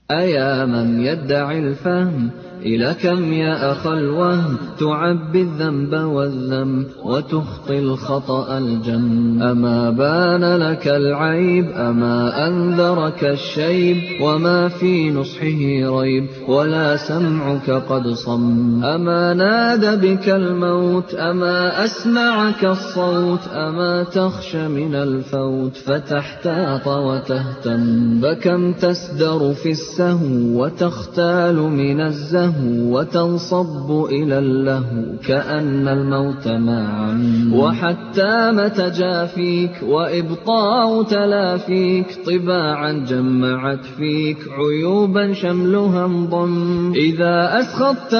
أيا من يدعي الفهم إلى كم يا أخا الوهم تعبي الذنب والذم وتخطي الخطأ الجم. أما بان لك العيب أما أنذرك الشيب وما في نصحه ريب ولا سمعك قد صم. أما ناد بك الموت أما أسمعك الصوت أما تخشى من الفوت فتحتاط وتهتم. فكم تسدر في السهو وتختال من الزهو وتنصب إلى اللهو كأن الموت معا. وحتى متى جافيك وإبطاء تلافيك طباعا جمعت فيك عيوبا شملها انضم. إذا أسخطت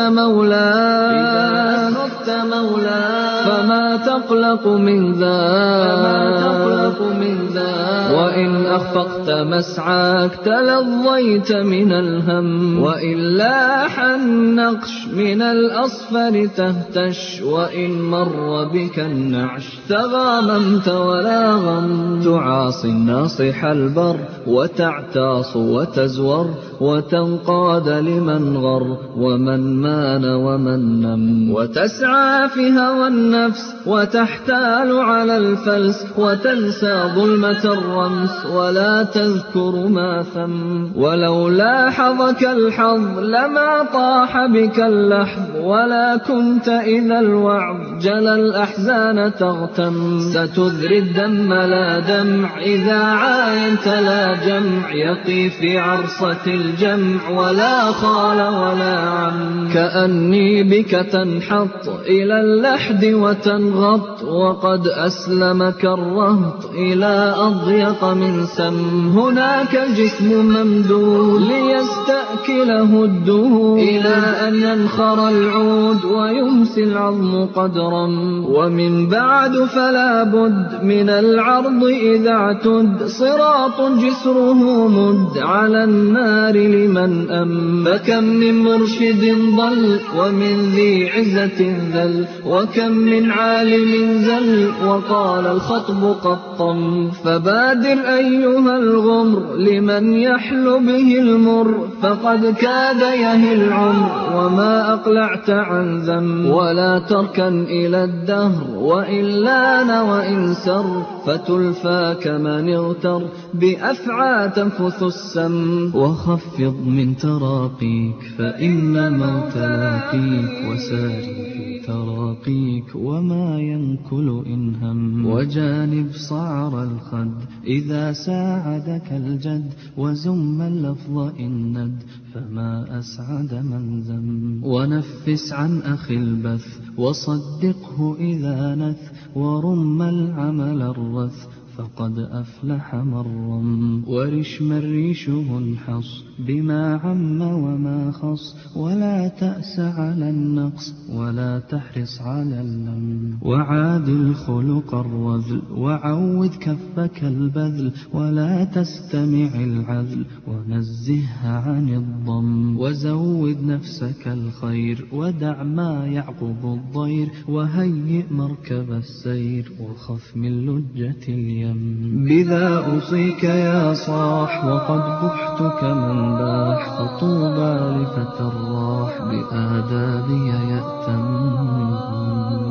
مولاك فما تقلق من ذاك وإن أخفقت مسعاك تلظيت من الهم. وإن لاح النقش من الأصفر تهتش وإن مر بك النعش تغاممت ولا غم. تعاصي الناصح البر وتعتاص وتزور وتنقاد لمن غر ومن مان ومن نم. وتسعى في هوى النفس وتحتال على الفلس وتنسى ظلمة الرمس ولا تذكر ما ثم. ولو لاحظك الحظ لما طاح بك اللحظ ولا كنت إذا الوعظ جلى الأحزان تغتم. ستذري الدم لا دمع إذا عاينت لا جمع يقي في عرصة الجمع ولا خال ولا عم. كأني بك تنحط إلى اللحد وتنغط وقد أسلمك الرهط إلى أضيق من سم. هناك الجسم ممدود ليستأكله الدهور إلى أن ينخر العود ويمسي العظم قدرا. ومن بعد فلا بد من العرض إذا اعتد صراط جسره مد على النار لمن أم. فكم من مرشد ضل ومن ذي عزة ذل وكم من عالم زل وقال الخطب قد طم. فبادر أيها الغمر لمن يحل به المر فقد كاد يهي العمر وما أقلعت عن ذم. ولا تركن إلى الدهر وإن لان وإن سر فتلفى كمن اغتر بأفعى تنفث السم. وخفض من تراقيك فإن الموت لاقيك وساري في تراقيك وما ينكل إن هم. وجانب صعر الخد إذا ساعدك الجد وزم اللفظ إن ند فما أسعد من ذم. ونفس عن أخي البث وصدقه إذا نث ورم العمل الرث فقد أفلح من رم. ورش من ريشه انحص بما عم وما خص ولا تأس على النقص ولا تحرص على اللم. وعاد الخلق الرذل وعود كفك البذل ولا تستمع العذل ونزهها عن الضم. وزود نفسك الخير ودع ما يعقب الضير وهيئ مركب السير وخف من لجة اليم. بذا أوصيك يا صاح وقد بحت كمن باح فطوبى لفتى الراح بآدابي يأتم.